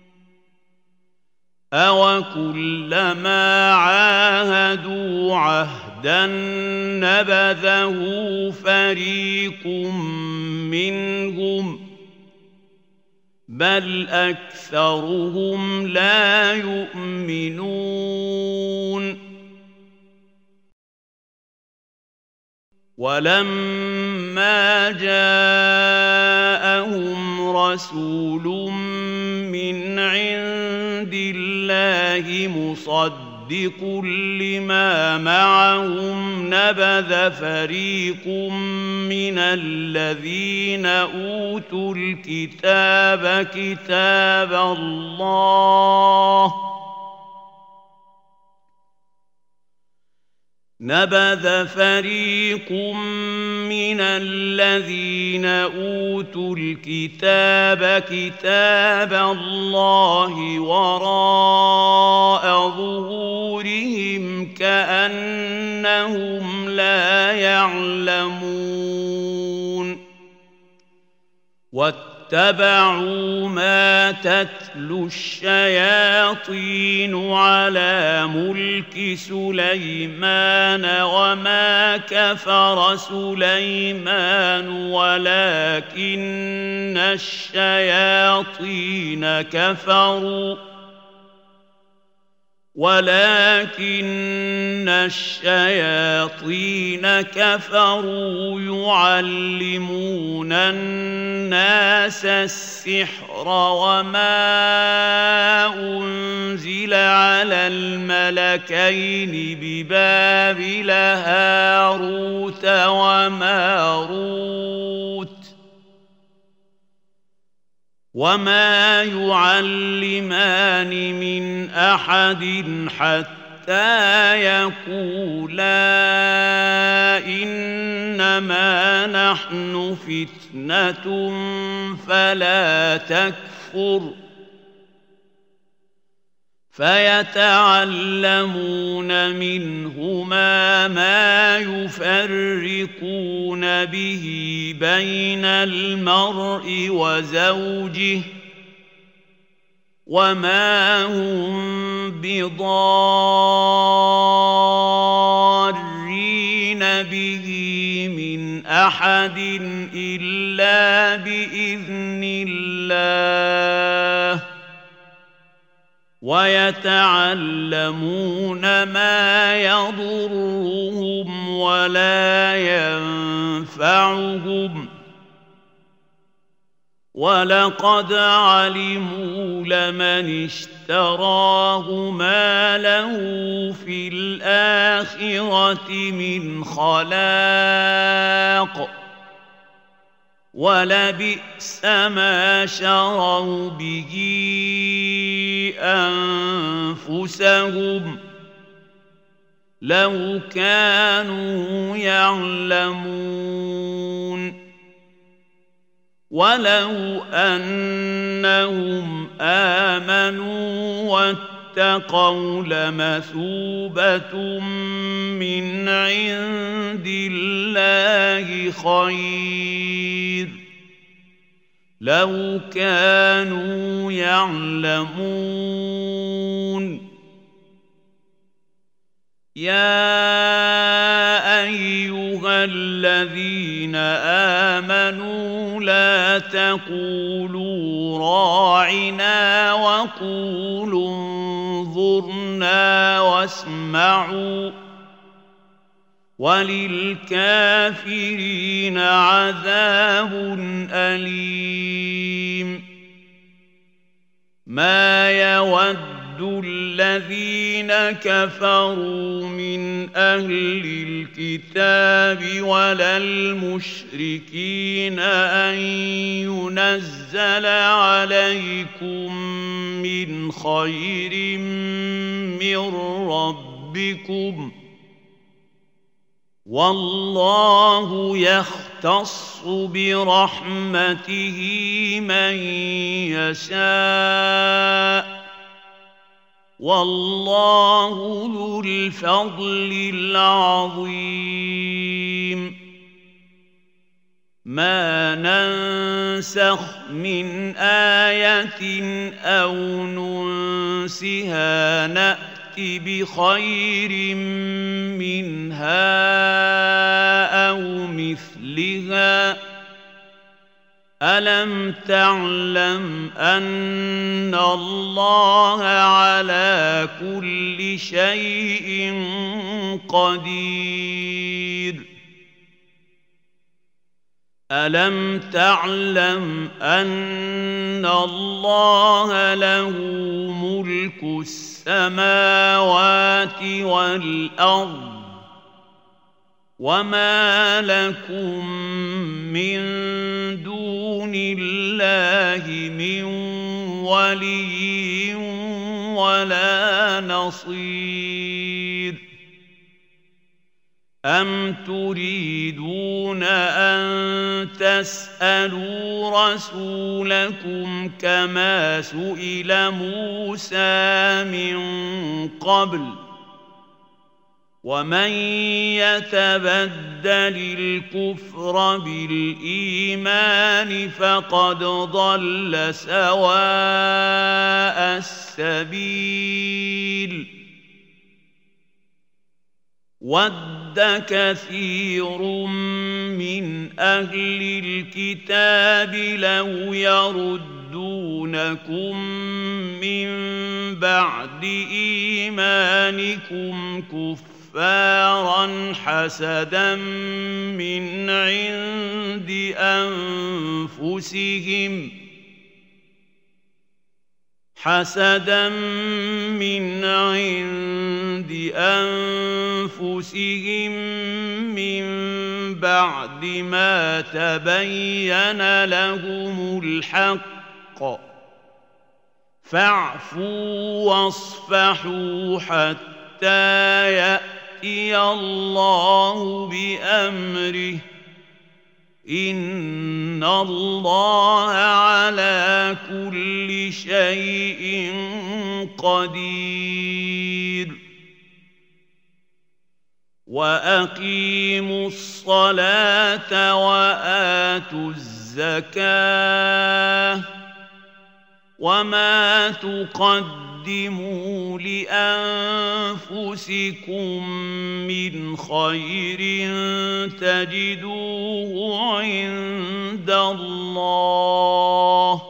[SPEAKER 1] أوكلما عاهدوا عهدا نبذه فريق منهم بل أكثرهم لا يؤمنون ولما جاءهم رسول من عند الله مصدق لما معهم نبذ فريق من الذين أوتوا الكتاب كتاب الله نبذ فريق من الذين أوتوا الكتاب كتاب الله وراء ظهورهم كأنهم لا يعلمون واتبعوا ما تتلو الشياطين على ملك سليمان وما كفر سليمان ولكن الشياطين كفروا يعلمون الناس السحر وما أنزل على الملكين ببابل هاروت وماروت وما يعلمان من أحد حتى يقولا إنما نحن فتنة فلا تكفر فيتعلمون منهما ما يفرقون به بين المرء وزوجه وما هم بضارين به من أحد إلا بإذن الله ويتعلمون ما يضرهم ولا ينفعهم ولقد علموا لمن اشتراه ما له في الآخرة من خلاق ولبئس ما شروا به أنفسهم لو كانوا يعلمون ولو أنهم آمنوا واتقوا لمثوبة من عند الله خير لو كانوا يعلمون يا أيها الذين آمنوا لا تقولوا راعنا وقولوا انظرنا واسمعوا وللكافرين عذاب أليم ما يود الذين كفروا من أهل الكتاب ولا المشركين أن ينزل عليكم من خير من ربكم والله يختص برحمته من يشاء والله ذو الفضل العظيم ما ننسخ من آية أو ننسها نأت بخير منها أو مثلها ألم تعلم أن الله على كل شيء قدير ألم تعلم أن الله له ملك السماوات والأرض وما لكم من دون الله من ولي ولا نصير أم تريدون أن تسألوا رسولكم كما سئل موسى من قبل ومن يتبدل الكفر بالإيمان فقد ضل سواء السبيل ود كثير من أهل الكتاب لو يردونكم من بعد إيمانكم كفارا حسدا من عند أنفسهم من بعد ما تبين لهم الحق فاعفوا واصفحوا حتى يأتي الله بأمره إن الله على كل شيء قدير وأقيموا الصلاة وآتوا الزكاة وما تقدموا لأنفسكم من خير تجدوه عند الله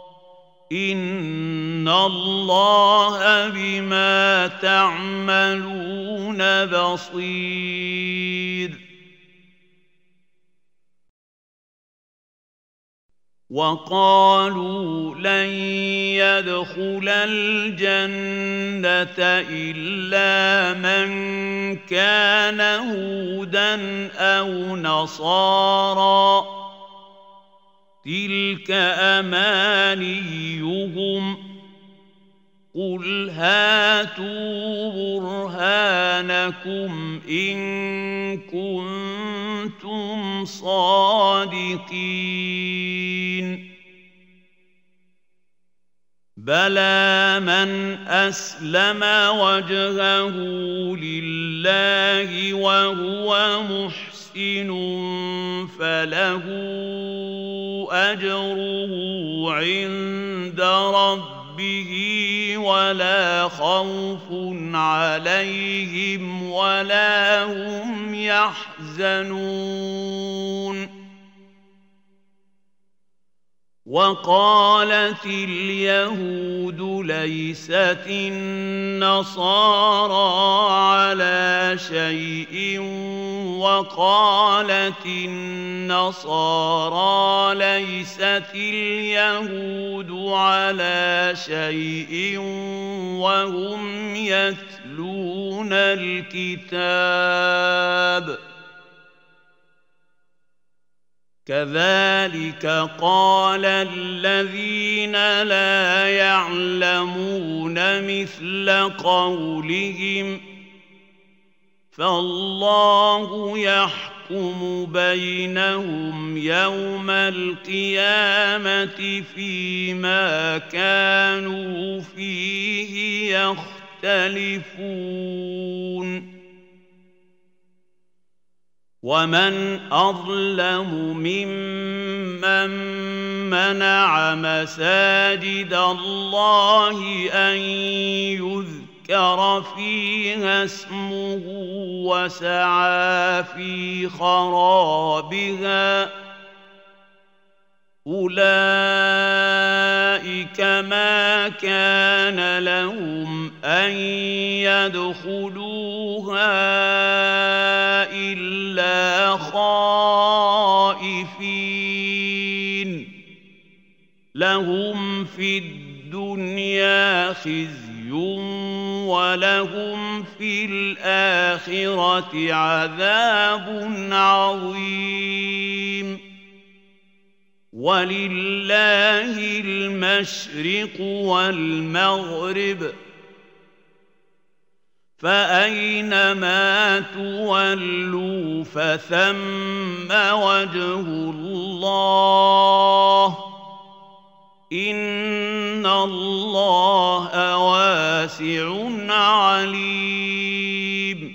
[SPEAKER 1] إن الله بما تعملون بصير وقالوا لن يدخل الجنة إلا من كان هودا أو نصارى تلك أمانيهم قل هاتوا برهانكم إن كنتم صادقين بلى من أسلم وجهه لله وهو محسن فله أجره عند ربه ولا خوف عليهم ولا هم يحزنون وقالت اليهود ليست النصارى على شيء وقالت النصارى ليست اليهود على شيء وهم يتلون الكتاب كذلك قال الذين لا يعلمون مثل قولهم فالله يحكم بينهم يوم القيامة فيما كانوا فيه يختلفون ومن أظلم ممن منع مساجد الله أن يذكر فيها اسمه وسعى في خرابها أولئك ما كان لهم أن يدخلوها إلا خائفين لهم في الدنيا خزي ولهم في الآخرة عذاب عظيم ولله المشرق والمغرب فأينما تولوا فثم وجه الله إن الله واسع عليم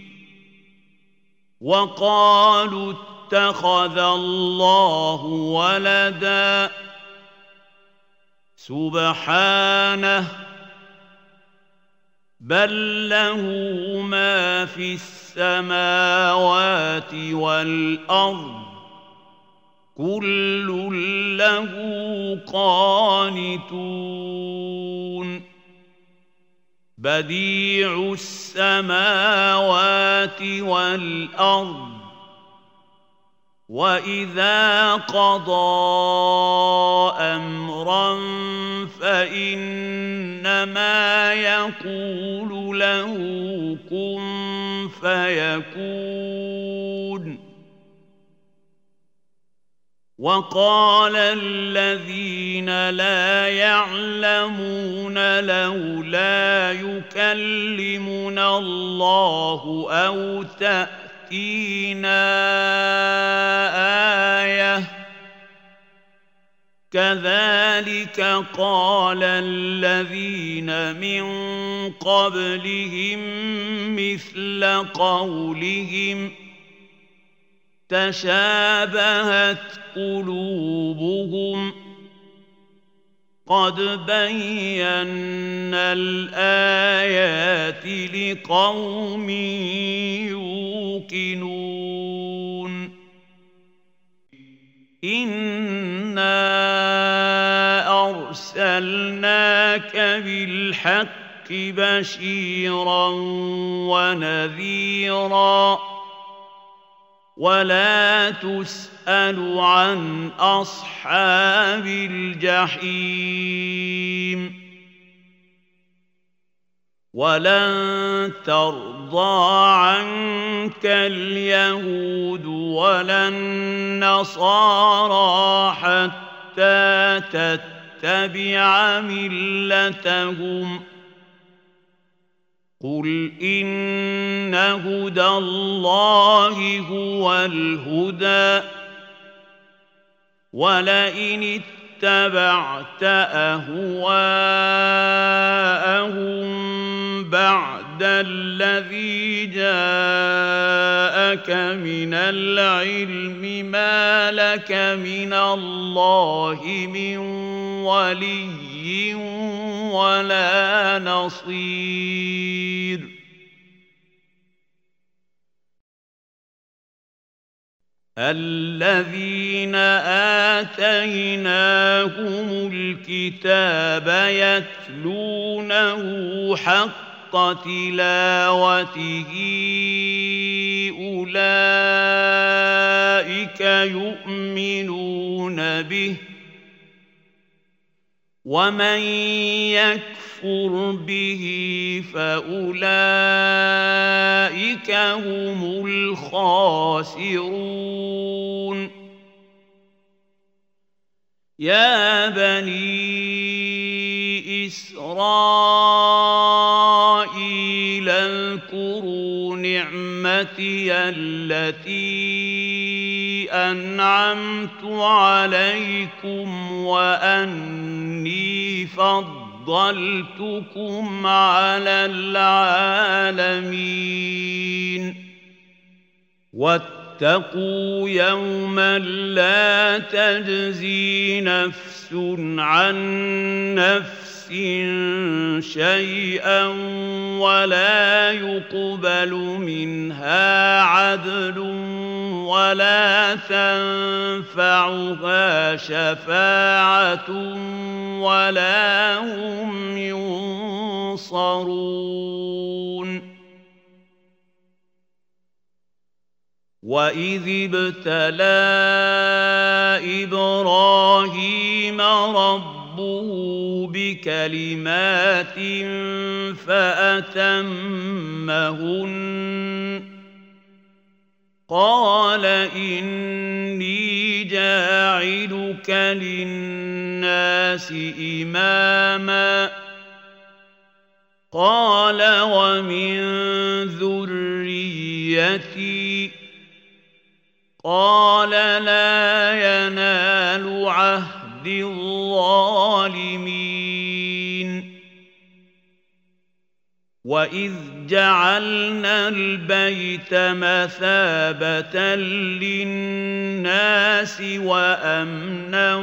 [SPEAKER 1] وقالوا اتخذ الله ولدا سبحانه بل له ما في السماوات والأرض كل له قانتون بديع السماوات والأرض وإذا قضى أمرا فإنما يقول له كن فيكون وقال الذين لا يعلمون لولا يكلمنا الله أو تأتينا آية كذلك قال الذين من قبلهم مثل قولهم تشابهت قلوبهم قد بينا الآيات لقوم يوقنون إنا أرسلناك بالحق بشيرا ونذيرا ولا تسأل عن أصحاب الجحيم ولن ترضى عنك اليهود ولا النصارى حتى تتبع ملتهم قل إن هدى الله هو الهدى ولئن اتبعت أهواءهم بعد الذي جاءك من العلم ما لك من الله من ولي ولا نصير الذين آتيناهم الكتاب يتلونه حق تلاوته أولئك يؤمنون به ومن يكفر به فأولئك هم الخاسرون يا بني إسرائيل واذكروا نعمتي التي أنعمت عليكم وأني فضلتكم على العالمين واتقوا يوما لا تجزي نفس عن نفس شيئا ولا يقبل منها عدل ولا تنفعها شفاعة ولا هم ينصرون وإذ ابتلى إبراهيم ربه بكلمات فأتمهن قال إني جاعلك للناس إماما قال ومن ذريتي قال لا ينال عهد الظالمين وإذ جعلنا البيت مثابة للناس وأمنا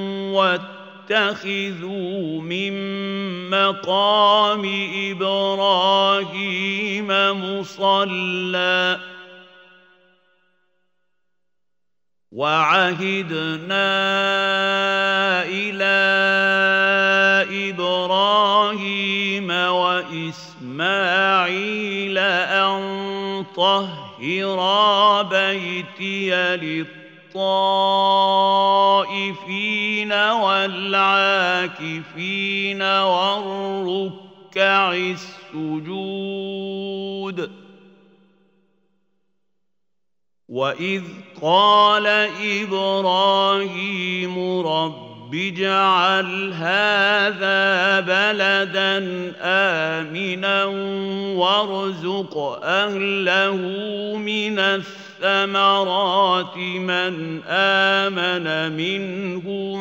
[SPEAKER 1] واتخذوا من مقام إبراهيم مصلى وعهدنا إلى إبراهيم وإسماعيل أن طهرا بيتي للطائفين والعاكفين والركع السجود وإذ قال إبراهيم رب اجعل هذا بلدا آمنا وارزق أهله من الثمرات من آمن منهم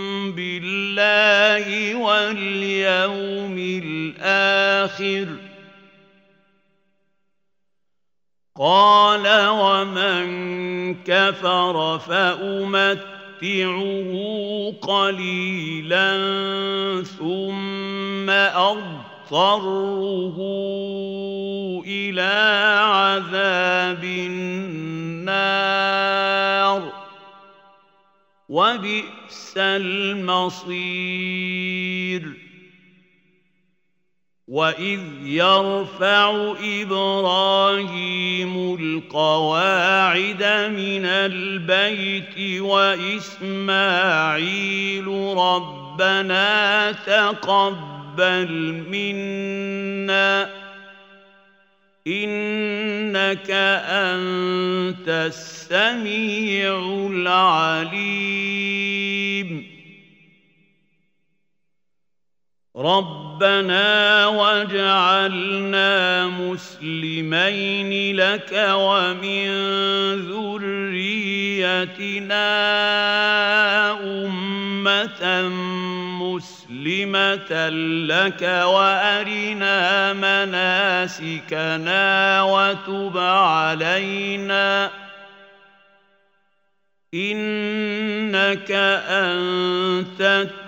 [SPEAKER 1] بالله واليوم الآخر قال ومن كفر فأمتعه قليلا ثم أضطره إلى عذاب النار وبئس المصير وإذ يرفع إبراهيم القواعد من البيت وإسماعيل ربنا تقبل منا إنك أنت السميع العليم ربنا واجعلنا مسلمين لك ومن ذريتنا أمة مسلمة لك وأرنا مناسكنا وتب علينا إنك أنت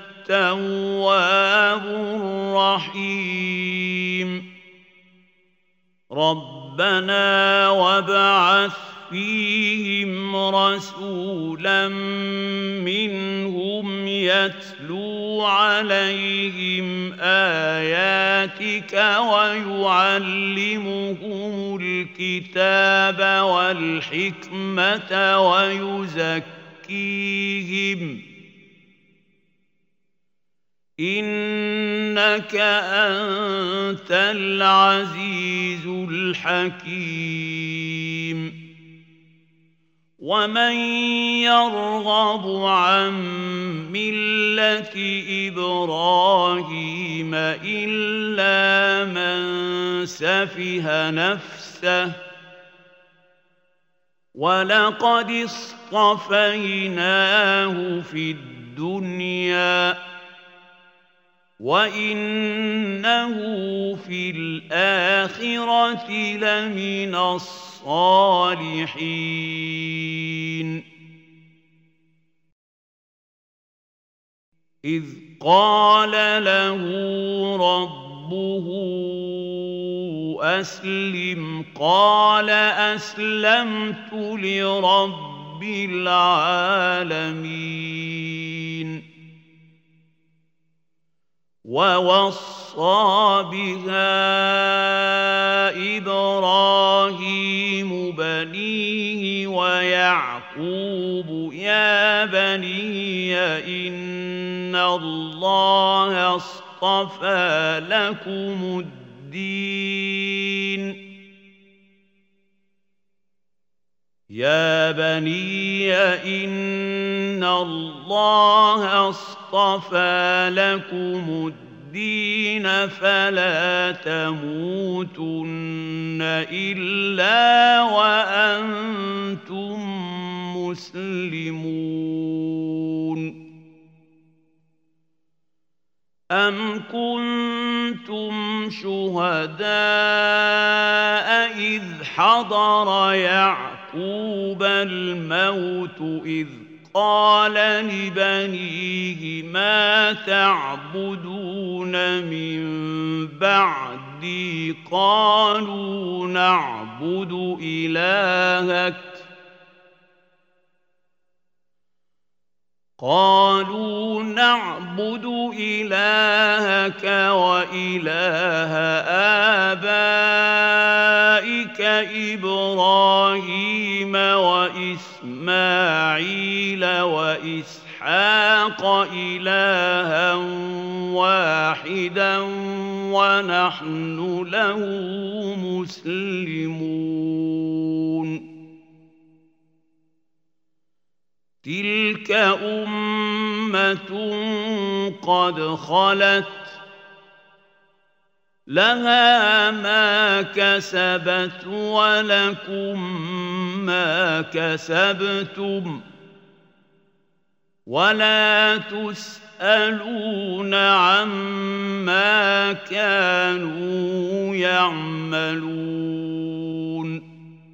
[SPEAKER 1] التواب الرحيم ربنا وابعث فيهم رسولا منهم يتلو عليهم آياتك ويعلمهم الكتاب والحكمة ويزكيهم إنك أنت العزيز الحكيم ومن يرغب عن ملة إبراهيم إلا من سفه نفسه ولقد اصطفيناه في الدنيا وإنه في الآخرة لمن الصالحين إذ قال له ربه أسلم قال أسلمت لرب العالمين ووصى بها إبراهيم بنيه ويعقوب يا بني إن الله اصطفى لكم الدين يا بني إن الله اصطفى لكم الدين فلا تموتن إلا وأنتم مسلمون أم كنتم شهداء إذ حضر يعقوب الموت إذ قال لبنيه ما تعبدون من بعدي قالوا نعبد إلهك وإله آبائك إبراهيم وإسماعيل وإسحاق إلها واحدا ونحن له مسلمون تلك أمة قد خلت لها ما كسبت ولكم ما كسبتم ولا تسألون عما كانوا يعملون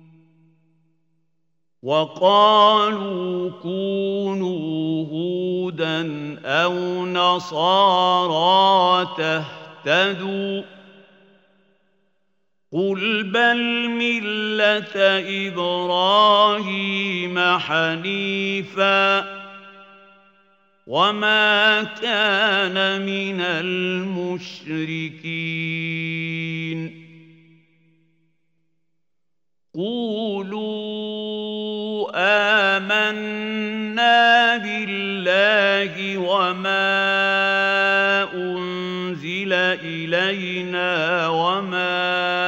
[SPEAKER 1] وقالوا كونوا هودا أو نصارى تهتدوا قل بل ملة إبراهيم حنيفا وما كان من المشركين قولوا آمنا بالله وما أنزل إلينا وما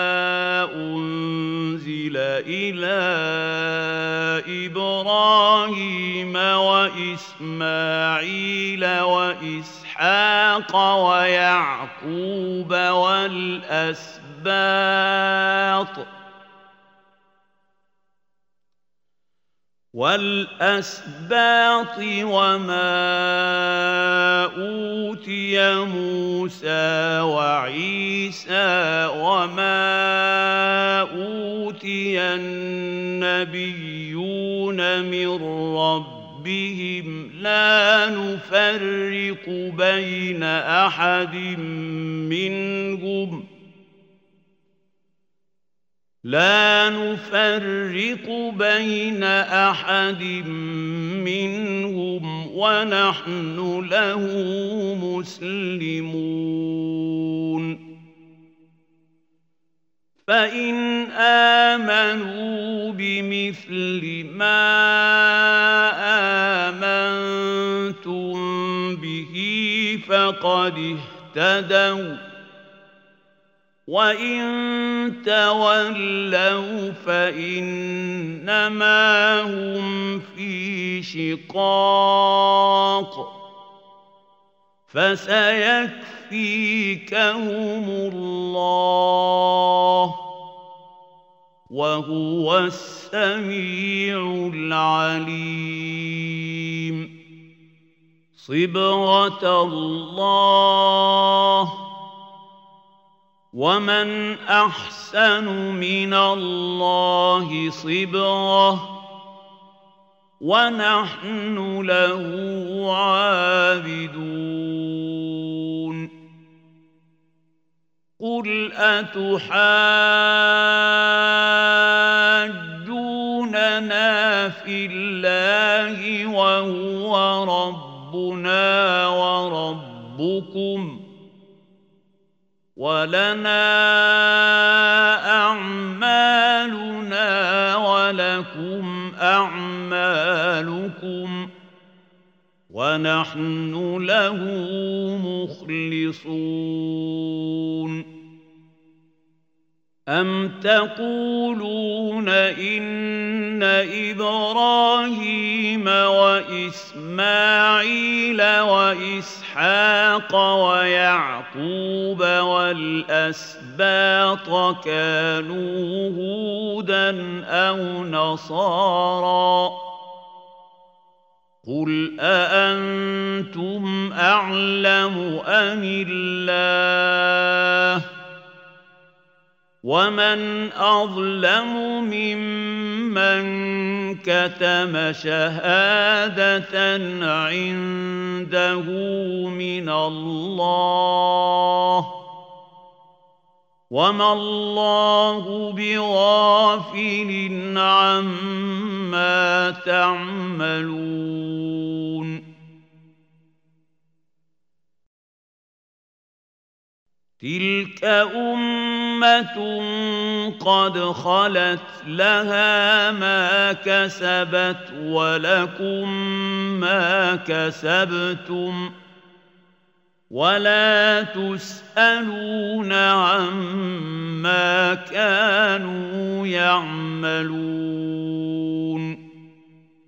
[SPEAKER 1] أنزل إلى إبراهيم وإسماعيل وإسحاق ويعقوب والأسباط وما أوتي موسى وعيسى وما أوتي النبيون من ربهم لا نفرق بين أحد منهم ونحن له مسلمون فإن آمنوا بمثل ما آمنتم به فقد اهتدوا وإن تولوا فإنما هم في شقاق فسيكفيكهم الله وهو السميع العليم صبغة الله ومن أحسن من الله صبغة ونحن له عابدون قل أتحاجوننا في الله وهو ربنا وربكم ولنا أعمالنا ولكم أعمالكم ونحن له مخلصون أم تقولون إن إبراهيم وإسماعيل وإسحاق ويعقوب والأسباط كانوا هودا أو نصارى قل أأنتم أعلم أم الله ومن أظلم ممن كتم شهادة عنده من الله وما الله بغافل عما تعملون تلك أمة قد خلت لها ما كسبت ولكم ما كسبتم ولا تسألون عما كانوا يعملون